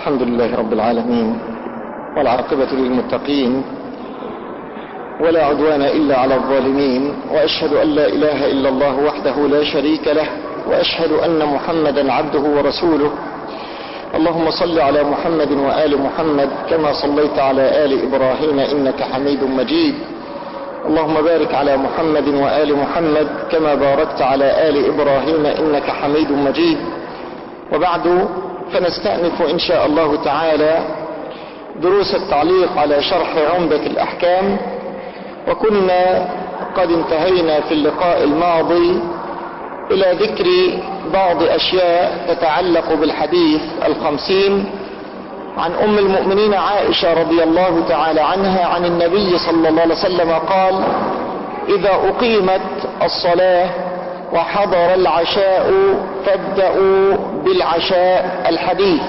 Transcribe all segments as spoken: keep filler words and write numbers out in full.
الحمد لله رب العالمين، والعاقبة للمتقين، ولا عدوان إلا على الظالمين، وأشهد أن لا إله إلا الله وحده لا شريك له، وأشهد أن محمدا عبده ورسوله. اللهم صل على محمد وآل محمد كما صليت على آل إبراهيم إنك حميد مجيد. اللهم بارك على محمد وآل محمد كما باركت على آل إبراهيم إنك حميد مجيد. وبعد، فنستأنف إن شاء الله تعالى دروس التعليق على شرح عمدة الأحكام. وكنا قد انتهينا في اللقاء الماضي إلى ذكر بعض أشياء تتعلق بالحديث الخمسين عن أم المؤمنين عائشة رضي الله تعالى عنها عن النبي صلى الله عليه وسلم قال: إذا أقيمت الصلاة وحضر العشاء فابدأوا بالعشاء. الحديث.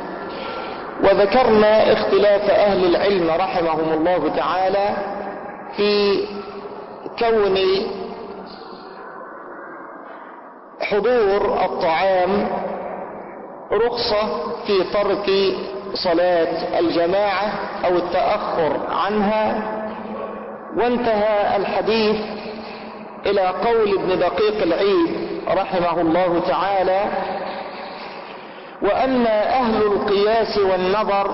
وذكرنا اختلاف أهل العلم رحمهم الله تعالى في كون حضور الطعام رخصة في ترك صلاة الجماعة أو التأخر عنها. وانتهى الحديث إلى قول ابن دقيق العيد رحمه الله تعالى: وأما أهل القياس والنظر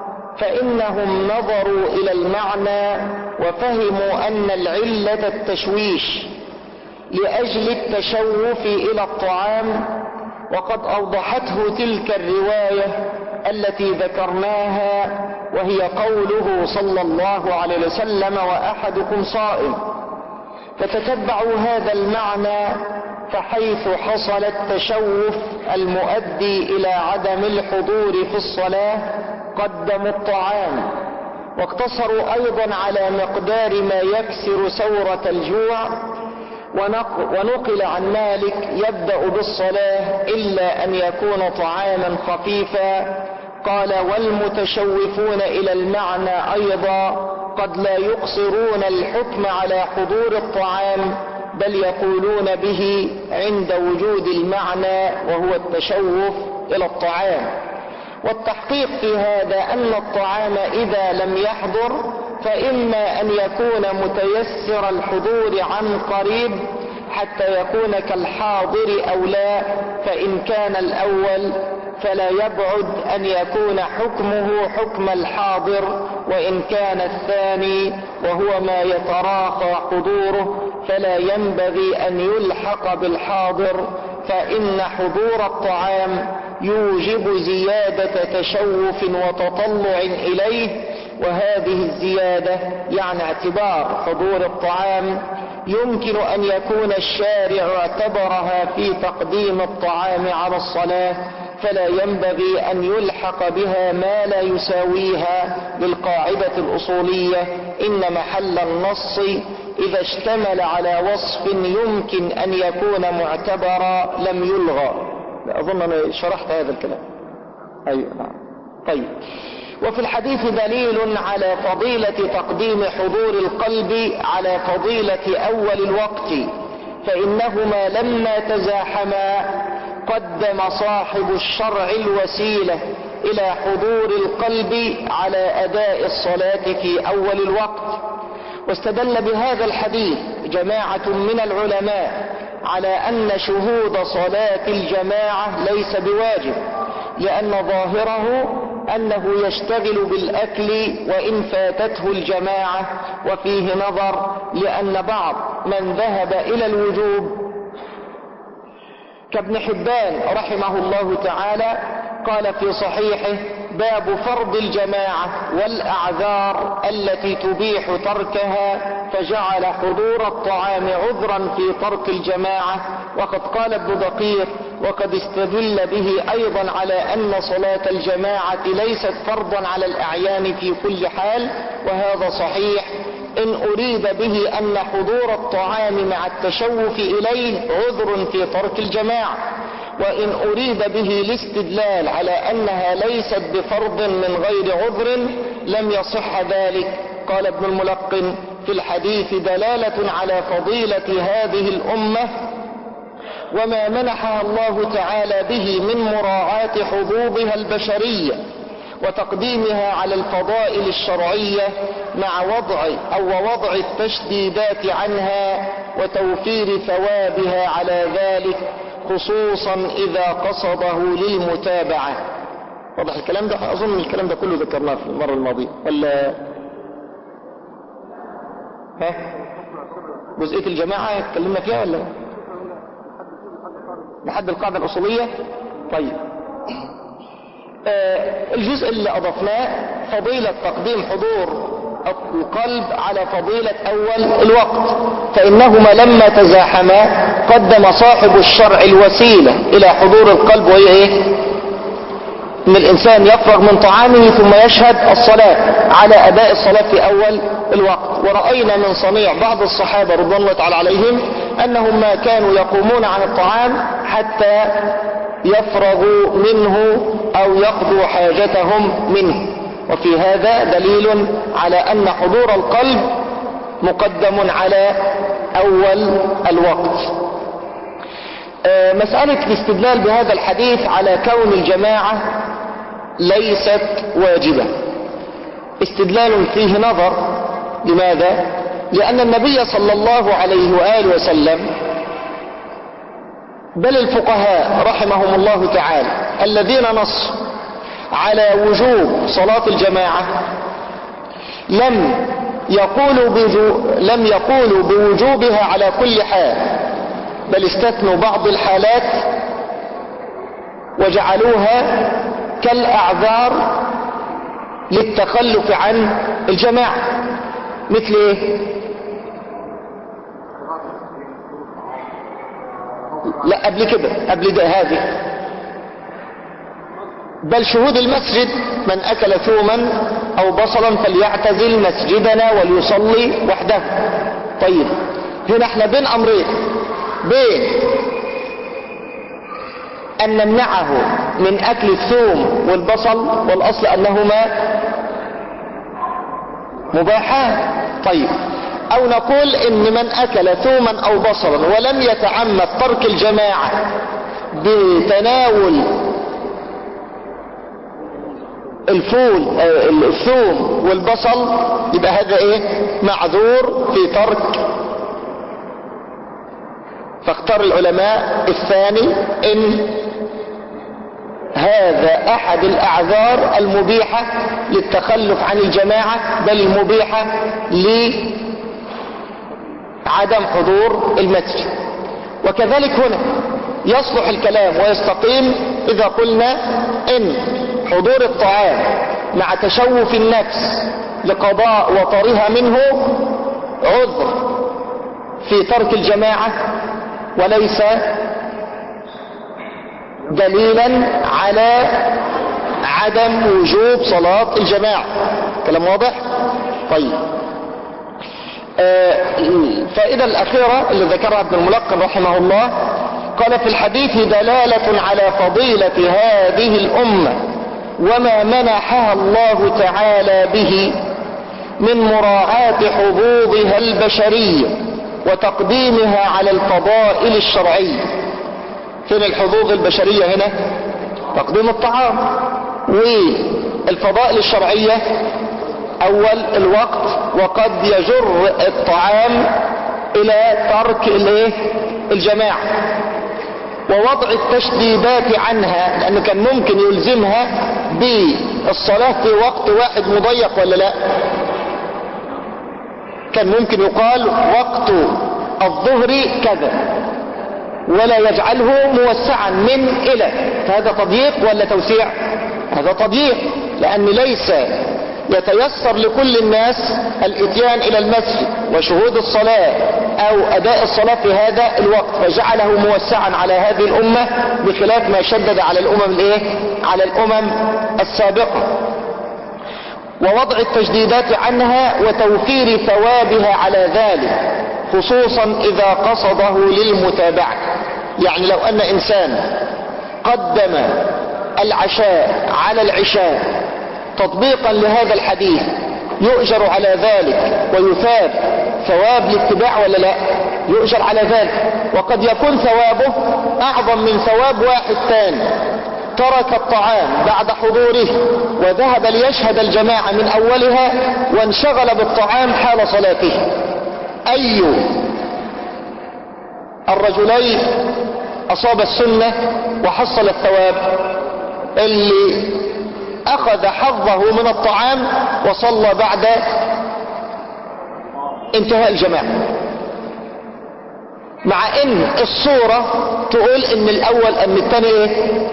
فإنهم نظروا إلى المعنى وفهموا أن العلة التشويش لأجل التشوف إلى الطعام، وقد أوضحته تلك الرواية التي ذكرناها، وهي قوله صلى الله عليه وسلم: وأحدكم صائم. فتتبعوا هذا المعنى، فحيث حصل التشوف المؤدي إلى عدم الحضور في الصلاة قدموا الطعام، واقتصروا أيضا على مقدار ما يكسر سورة الجوع. ونقل عن مالك: يبدأ بالصلاة إلا أن يكون طعاما خفيفا. قال: والمتشوفون إلى المعنى أيضا قد لا يقصرون الحكم على حضور الطعام، بل يقولون به عند وجود المعنى وهو التشوف إلى الطعام. والتحقيق في هذا أن الطعام إذا لم يحضر فإما أن يكون متيسر الحضور عن قريب حتى يكون كالحاضر أو لا، فإن كان الأول فلا يبعد أن يكون حكمه حكم الحاضر، وإن كان الثاني وهو ما يتراخى حضوره فلا ينبغي أن يلحق بالحاضر، فإن حضور الطعام يوجب زيادة تشوف وتطلع إليه. وهذه الزيادة يعني اعتبار حضور الطعام يمكن أن يكون الشارع اعتبرها في تقديم الطعام على الصلاة، فلا ينبغي أن يلحق بها ما لا يساويها بالقاعدة الأصولية: إن محل النص إذا اشتمل على وصف يمكن أن يكون معتبرا لم يلغى. أظن أنا شرحت هذا الكلام. أيوة نعم. طيب. وفي الحديث دليل على فضيلة تقديم حضور القلب على فضيلة أول الوقت، فإنهما لما تزاحما قدم صاحب الشرع الوسيلة إلى حضور القلب على أداء الصلاة في أول الوقت. واستدل بهذا الحديث جماعة من العلماء على أن شهود صلاة الجماعة ليس بواجب، لأن ظاهره أنه يشتغل بالأكل وإن فاتته الجماعة. وفيه نظر، لأن بعض من ذهب إلى الوجوب كابن حبان رحمه الله تعالى قال في صحيحه: باب فرض الجماعة والأعذار التي تبيح تركها، فجعل حضور الطعام عذرا في ترك الجماعة. وقد قال ابن دقيق: وقد استدل به أيضا على أن صلاة الجماعة ليست فرضا على الأعيان في كل حال، وهذا صحيح إن أريد به أن حضور الطعام مع التشوف إليه عذر في ترك الجماعة، وإن أريد به الاستدلال على أنها ليست بفرض من غير عذر لم يصح ذلك. قال ابن الملقن: في الحديث دلالة على فضيلة هذه الأمة وما منحها الله تعالى به من مراعاة حظوظها البشرية، وتقديمها على الفضائل الشرعية مع وضع أو وضع التشديدات عنها وتوفير ثوابها على ذلك، خصوصا إذا قصده للمتابعة. واضح الكلام ده؟ أظن الكلام ده كله ذكرناه في المرة الماضية ولا ها؟ جزئية الجماعة اتكلمنا فيها ولا لحد القاعدة الأصولية؟ طيب، آه الجزء اللي أضفناه فضيلة تقديم حضور القلب على فضيلة أول الوقت، فإنهما لما تزاحما قدم صاحب الشرع الوسيلة إلى حضور القلب، وهي إيه؟ إن الإنسان يفرغ من طعامه ثم يشهد الصلاة على أداء الصلاة في أول الوقت. ورأينا من صنيع بعض الصحابة رضوان الله تعالى عليهم أنهم ما كانوا يقومون عن الطعام حتى يفرغوا منه أو يقضوا حاجتهم منه. وفي هذا دليل على أن حضور القلب مقدم على أول الوقت. مسألة الاستدلال بهذا الحديث على كون الجماعة ليست واجبة استدلال فيه نظر. لماذا؟ لأن النبي صلى الله عليه وآله وسلم بل الفقهاء رحمهم الله تعالى الذين نصوا على وجوب صلاة الجماعة لم يقولوا بجو لم يقولوا بوجوبها على كل حال، بل استثنوا بعض الحالات وجعلوها كالأعذار للتخلف عن الجماعة. مثل ايه؟ لا قبل كده، قبل ده هذه، بل شهود المسجد من أكل ثوما أو بصلا فليعتزل مسجدنا وليصلي وحده. طيب، هنا احنا بين أمرين، بين أن نمنعه من أكل الثوم والبصل والأصل أنهما مباحان، طيب، أو نقول إن من أكل ثوما أو بصلا ولم يتعمد ترك الجماعة بتناول الفول الثوم والبصل يبقى هذا ايه؟ معذور في ترك. فاختار العلماء الثاني ان هذا احد الاعذار المبيحة للتخلف عن الجماعة، بل المبيحة لعدم حضور المسجد. وكذلك هنا يصلح الكلام ويستقيم إذا قلنا إن حضور الطعام مع تشوف النفس لقضاء وطرها منه عذر في ترك الجماعة وليس دليلا على عدم وجوب صلاة الجماعة. كلام واضح؟ طيب، الفائدة الأخيرة اللي ذكرها ابن الملقن رحمه الله قال: في الحديث دلالة على فضيلة هذه الأمة وما منحها الله تعالى به من مراعاة حظوظها البشرية وتقديمها على الفضائل الشرعية. فين الحظوظ البشرية هنا؟ تقديم الطعام. والفضائل الشرعية أول الوقت، وقد يجر الطعام إلى ترك الجماعة ووضع التشديدات عنها، لأنه كان ممكن يلزمها بالصلاة في وقت واحد مضيق ولا لا؟ كان ممكن يقال وقت الظهر كذا ولا يجعله موسعا من إلى، فهذا تضييق ولا توسيع؟ هذا تضييق، لأن ليس يتيسر لكل الناس الاتيان الى المسجد وشهود الصلاة او اداء الصلاة في هذا الوقت، فجعله موسعا على هذه الامة بخلاف ما شدد على الامم الايه؟ على الامم السابقة. ووضع التجديدات عنها وتوفير ثوابها على ذلك، خصوصا اذا قصده للمتابعة. يعني لو ان انسان قدم العشاء على العشاء تطبيقا لهذا الحديث يؤجر على ذلك ويثاب ثواب الاتباع ولا لا؟ يؤجر على ذلك، وقد يكون ثوابه اعظم من ثواب واحد ثاني ترك الطعام بعد حضوره وذهب ليشهد الجماعة من أولها وانشغل بالطعام حال صلاته، أي الرجلين أصاب السنة وحصل الثواب؟ اللي أخذ حظه من الطعام وصلى بعد انتهاء الجماعة، مع ان الصورة تقول ان الاول ان الثاني ايه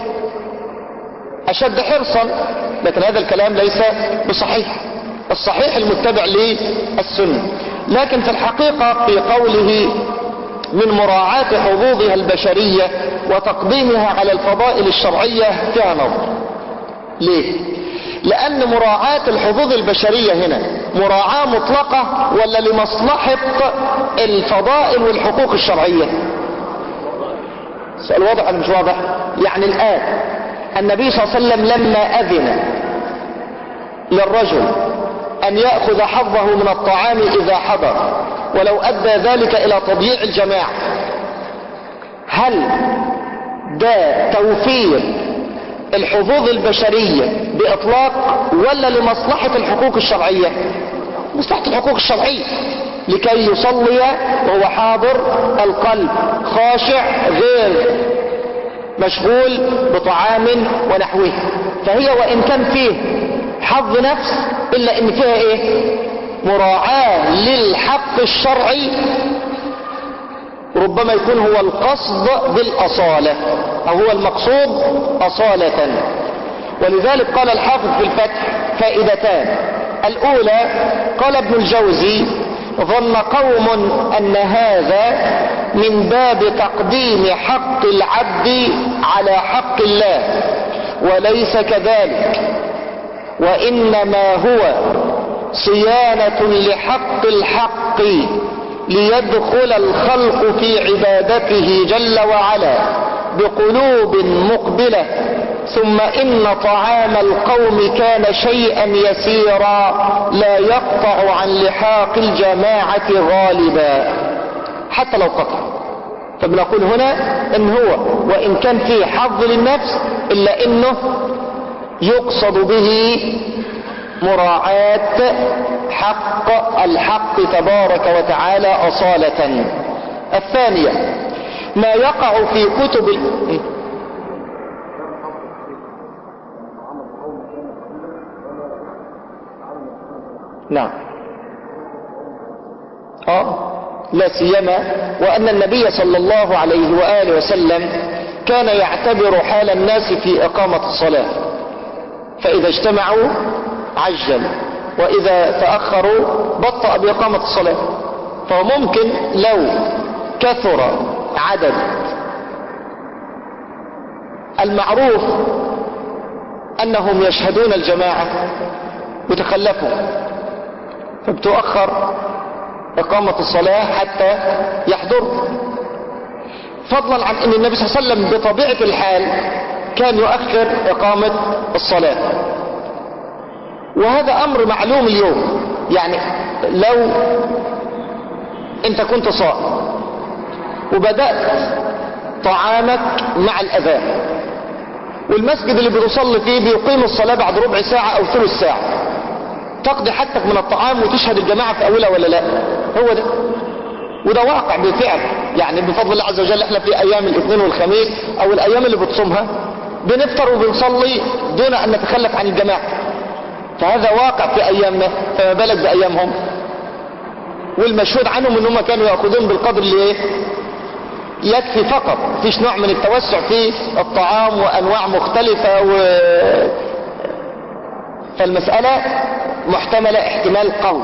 اشد حرصا، لكن هذا الكلام ليس بصحيح. الصحيح المتبع للسنة. لكن في الحقيقة في قوله من مراعاة حظوظها البشرية وتقديمها على الفضائل الشرعية فيها نظر. ليه؟ لأن مراعاة الحظوظ البشرية هنا مراعاة مطلقة ولا لمصلحة الفضائل والحقوق الشرعية؟ سؤال واضح ولا مش واضح؟ يعني الآن النبي صلى الله عليه وسلم لما أذن للرجل أن يأخذ حظه من الطعام إذا حضر ولو أدى ذلك إلى تضييع الجماعة، هل ده توفير الحظوظ البشرية بإطلاق ولا لمصلحة الحقوق الشرعية؟ مصلحة الحقوق الشرعية، لكي يصلي وهو حاضر القلب خاشع غير مشغول بطعام ونحوه. فهي وإن كان فيه حظ نفس إلا إن فيها إيه؟ مراعاة للحق الشرعي، ربما يكون هو القصد بالأصالة أو هو المقصود أصالة. ولذلك قال الحافظ في الفتح فائدتان. الأولى قال ابن الجوزي ظن قوم أن هذا من باب تقديم حق العبد على حق الله، وليس كذلك، وإنما هو صيانة لحق الحق ليدخل الخلق في عبادته جل وعلا بقلوب مقبلة. ثم إن طعام القوم كان شيئا يسيرا لا يقطع عن لحاق الجماعة غالبا حتى لو قطع. فبنقول هنا إن هو وإن كان فيه حظ للنفس إلا إنه يقصد به مراعاة حق الحق تبارك وتعالى أصالة. الثانية ما يقع في كتب ال... نعم اه لا سيما وأن النبي صلى الله عليه وآله وسلم كان يعتبر حال الناس في إقامة الصلاة، فإذا اجتمعوا عجل وإذا تأخروا بطأ بإقامة الصلاة. فممكن لو كثر عدد المعروف أنهم يشهدون الجماعة وتخلفوا فبتؤخر إقامة الصلاة حتى يحضروا، فضلا عن أن النبي صلى الله عليه وسلم بطبيعة الحال كان يؤخر إقامة الصلاة. وهذا أمر معلوم اليوم. يعني لو أنت كنت صائم وبدأت طعامك مع الأذان والمسجد اللي بتصلي فيه بيقيم الصلاة بعد ربع ساعة أو ثلث ساعة، تقضي حتك من الطعام وتشهد الجماعة في أولها ولا لا؟ هو ده، وده واقع بالفعل. يعني بفضل الله عز وجل احنا في أيام الاثنين والخميس أو الأيام اللي بتصومها بنفطر وبنصلي دون أن نتخلف عن الجماعة، فهذا واقع في أيامنا، فما بالك بأيامهم. والمشهود عنهم ان هم كانوا يأخذون بالقدر اللي ايه يكفي فقط، فيش نوع من التوسع في الطعام وأنواع مختلفة و... فالمسألة محتملة احتمال قوي.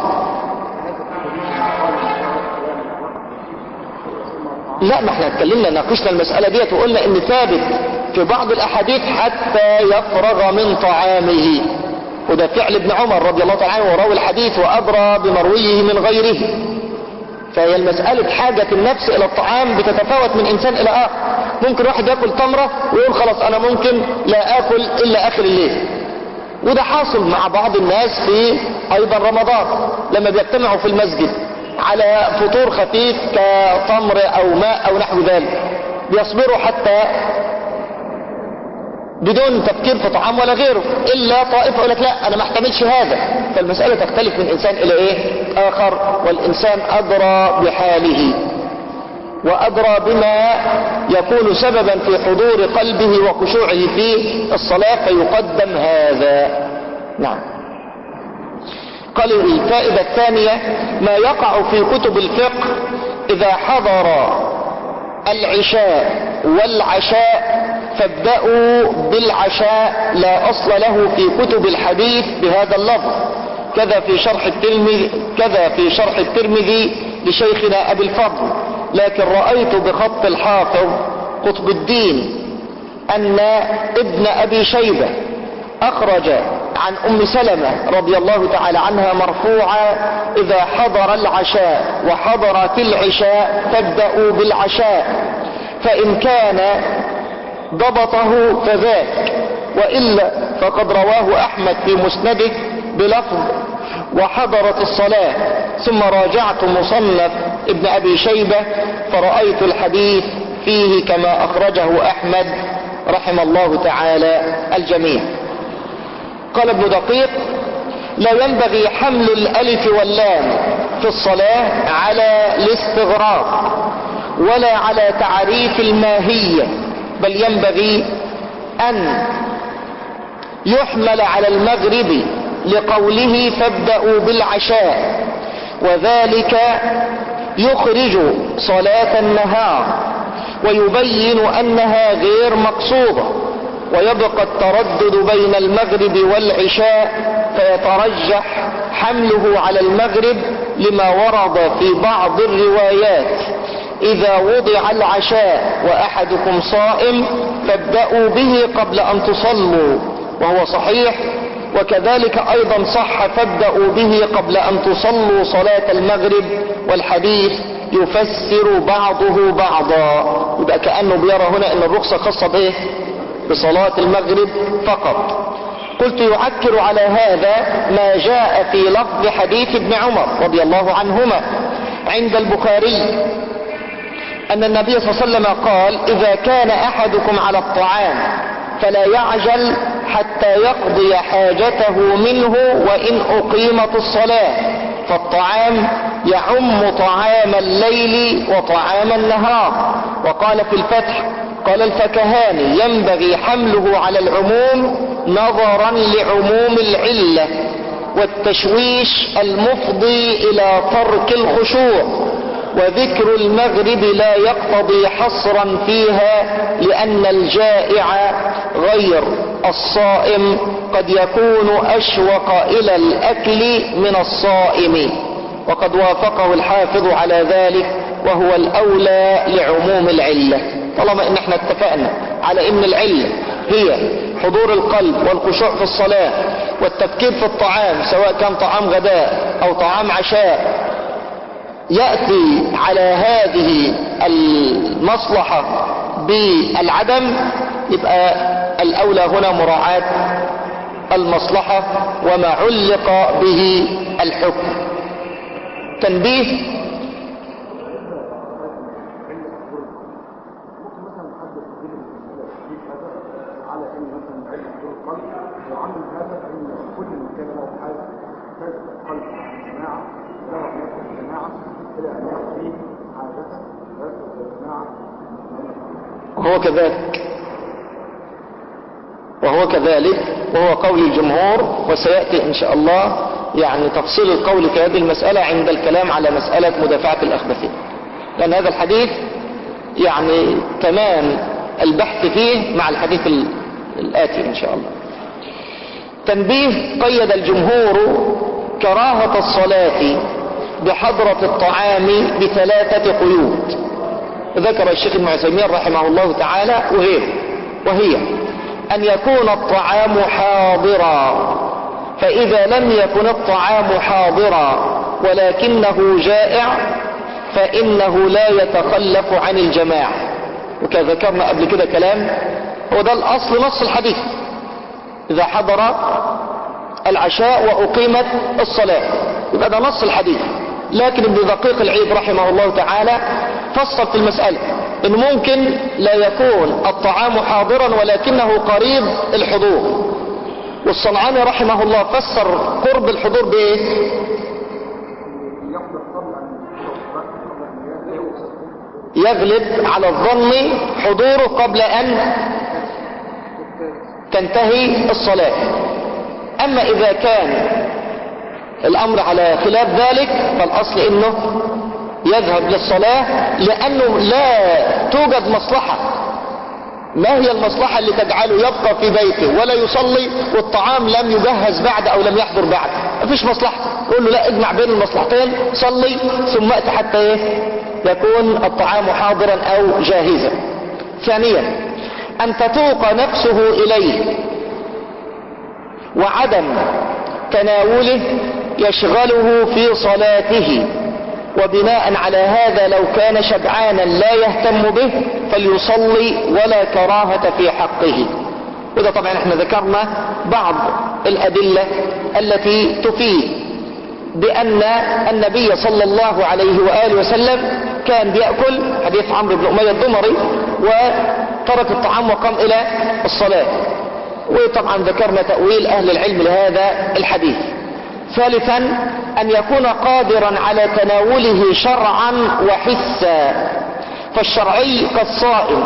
لا، ما احنا اتكلمنا ناقشنا المسألة ديت وقلنا ان ثابت في بعض الأحاديث حتى يفرغ من طعامه، وده فعل ابن عمر رضي الله تعالى عنه وراوي الحديث وأدرى بمرويه من غيره. فهي المسألة حاجة النفس إلى الطعام بتتفاوت من إنسان إلى آخر. ممكن واحد يأكل تمرة ويقول خلاص أنا ممكن لا أكل إلا آخر الليل، وده حاصل مع بعض الناس في أيضا رمضان لما بيجتمعوا في المسجد على فطور خفيف كتمر أو ماء أو نحو ذلك، بيصبروا حتى بدون تفكير في طعام ولا غيره، إلا طائفة يقول لك لا أنا ما احتملش هذا. فالمسألة تختلف من إنسان إلى إيه آخر، والإنسان أدرى بحاله وأدرى بما يكون سببا في حضور قلبه وخشوعه في الصلاة فيقدم هذا. نعم. قال الفائدة الثانية ما يقع في كتب الفقه إذا حضر العشاء والعشاء فابدأوا بالعشاء لا أصل له في كتب الحديث بهذا اللفظ، كذا في شرح الترمذي كذا في شرح الترمذي لشيخنا أبي الفضل، لكن رأيت بخط الحافظ قطب الدين أن ابن أبي شيبة أخرج عن أم سلمة رضي الله تعالى عنها مرفوعا إذا حضر العشاء وحضرت العشاء فابدأوا بالعشاء، فإن كان ضبطه فذاك، وإلا فقد رواه أحمد في مسنده بلفظ وحضرت الصلاة، ثم راجعت مصنف ابن أبي شيبة فرأيت الحديث فيه كما أخرجه أحمد رحم الله تعالى الجميع. قال ابن دقيق لا ينبغي حمل الألف واللام في الصلاة على الاستغراق ولا على تعريف الماهية، بل ينبغي أن يحمل على المغرب لقوله فابدأوا بالعشاء، وذلك يخرج صلاة النهار ويبين أنها غير مقصودة، ويبقى التردد بين المغرب والعشاء فيترجح حمله على المغرب لما ورد في بعض الروايات إذا وضع العشاء وأحدكم صائم فابدأوا به قبل أن تصلوا، وهو صحيح، وكذلك أيضا صح فابدأوا به قبل أن تصلوا صلاة المغرب، والحديث يفسر بعضه بعضا. يبقى كأنه بيرى هنا أن الرخصة خاصة به بصلاة المغرب فقط. قلت يعكر على هذا ما جاء في لفظ حديث ابن عمر رضي الله عنهما عند البخاري أن النبي صلى الله عليه وسلم قال إذا كان أحدكم على الطعام فلا يعجل حتى يقضي حاجته منه وإن أقيمت الصلاة، فالطعام يعم طعام الليل وطعام النهار. وقال في الفتح قال الفكهاني ينبغي حمله على العموم نظرا لعموم العلة والتشويش المفضي إلى ترك الخشوع، وذكر المغرب لا يقتضي حصرا فيها لأن الجائع غير الصائم قد يكون أشوق إلى الأكل من الصائم، وقد وافقه الحافظ على ذلك وهو الأولى لعموم العلة. طالما ان احنا اتفقنا على ان العلة هي حضور القلب والخشوع في الصلاة والتفكير في الطعام سواء كان طعام غداء او طعام عشاء يأتي على هذه المصلحة بالعدم، يبقى الأولى هنا مراعاة المصلحة وما علق به الحكم. تنبيه وهو كذلك وهو كذلك وهو قول الجمهور، وسيأتي إن شاء الله يعني تفصيل القول في هذه المسألة عند الكلام على مسألة مدافعة الأخبثين، لأن هذا الحديث يعني تمام البحث فيه مع الحديث الآتي إن شاء الله. تنبيه قيد الجمهور كراهة الصلاة بحضرة الطعام بثلاثة قيود ذكر الشيخ ابن عثيمين رحمه الله تعالى وغيره، وهي أن يكون الطعام حاضرا، فإذا لم يكن الطعام حاضرا ولكنه جائع فإنه لا يتخلف عن الجماعة، وكذا ذكرنا قبل كده كلام وده الأصل نص الحديث إذا حضر العشاء وأقيمت الصلاة يبقى ده نص الحديث. لكن ابن دقيق العيد رحمه الله تعالى فصل في المسألة إن ممكن لا يكون الطعام حاضرا ولكنه قريب الحضور. والصنعاني رحمه الله فسر قرب الحضور بإيه؟ يغلب على الظن حضوره قبل أن تنتهي الصلاة. أما إذا كان الأمر على خلاف ذلك فالأصل إنه يذهب للصلاة، لأنه لا توجد مصلحة. ما هي المصلحة اللي تجعله يبقى في بيته ولا يصلي والطعام لم يجهز بعد أو لم يحضر بعد؟ مفيش مصلحة. قول له لا، اجمع بين المصلحتين، صلي ثم ائت حتى ايه يكون الطعام حاضرا أو جاهزا. ثانيا، أن تتوق نفسه إليه وعدم تناوله يشغله في صلاته، وبناء على هذا لو كان شبعانا لا يهتم به فليصلي ولا كراهة في حقه. وده طبعا احنا ذكرنا بعض الأدلة التي تفيد بأن النبي صلى الله عليه وآله وسلم كان بيأكل، حديث عمرو بن أمية الضمري، وترك الطعام وقام إلى الصلاة. وطبعا ذكرنا تأويل أهل العلم لهذا الحديث. ثالثا، أن يكون قادرا على تناوله شرعا وحسا، فالشرعي كالصائم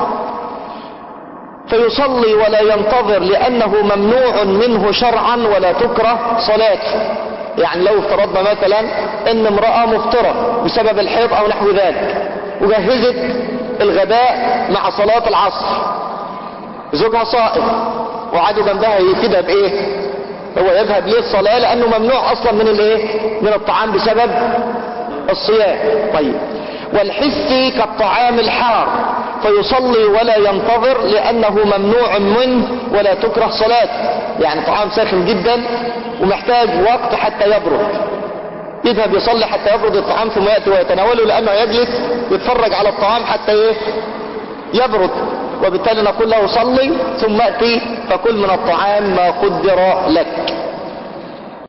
فيصلي ولا ينتظر لأنه ممنوع منه شرعا ولا تكره صلاته. يعني لو افترضنا مثلا ان امرأة مفطرة بسبب الحيض او نحو ذلك، وجهزت الغداء مع صلاة العصر، زوجها صائم وقعدوا جنبها يفيدها بايه؟ هو يذهب للصلاة لانه ممنوع اصلا من الايه؟ من الطعام بسبب الصيام. طيب، والحسي كالطعام الحار فيصلي ولا ينتظر لأنه ممنوع منه ولا تكره صلاته. يعني طعام ساخن جدا ومحتاج وقت حتى يبرد، يذهب يصلي حتى يبرد الطعام ثم يأتي ويتناوله، لأنه يجلس يتفرج على الطعام حتى ايه؟ يبرد. وبالتالي نقول له صلي ثم أتي فكل من الطعام ما قدر لك.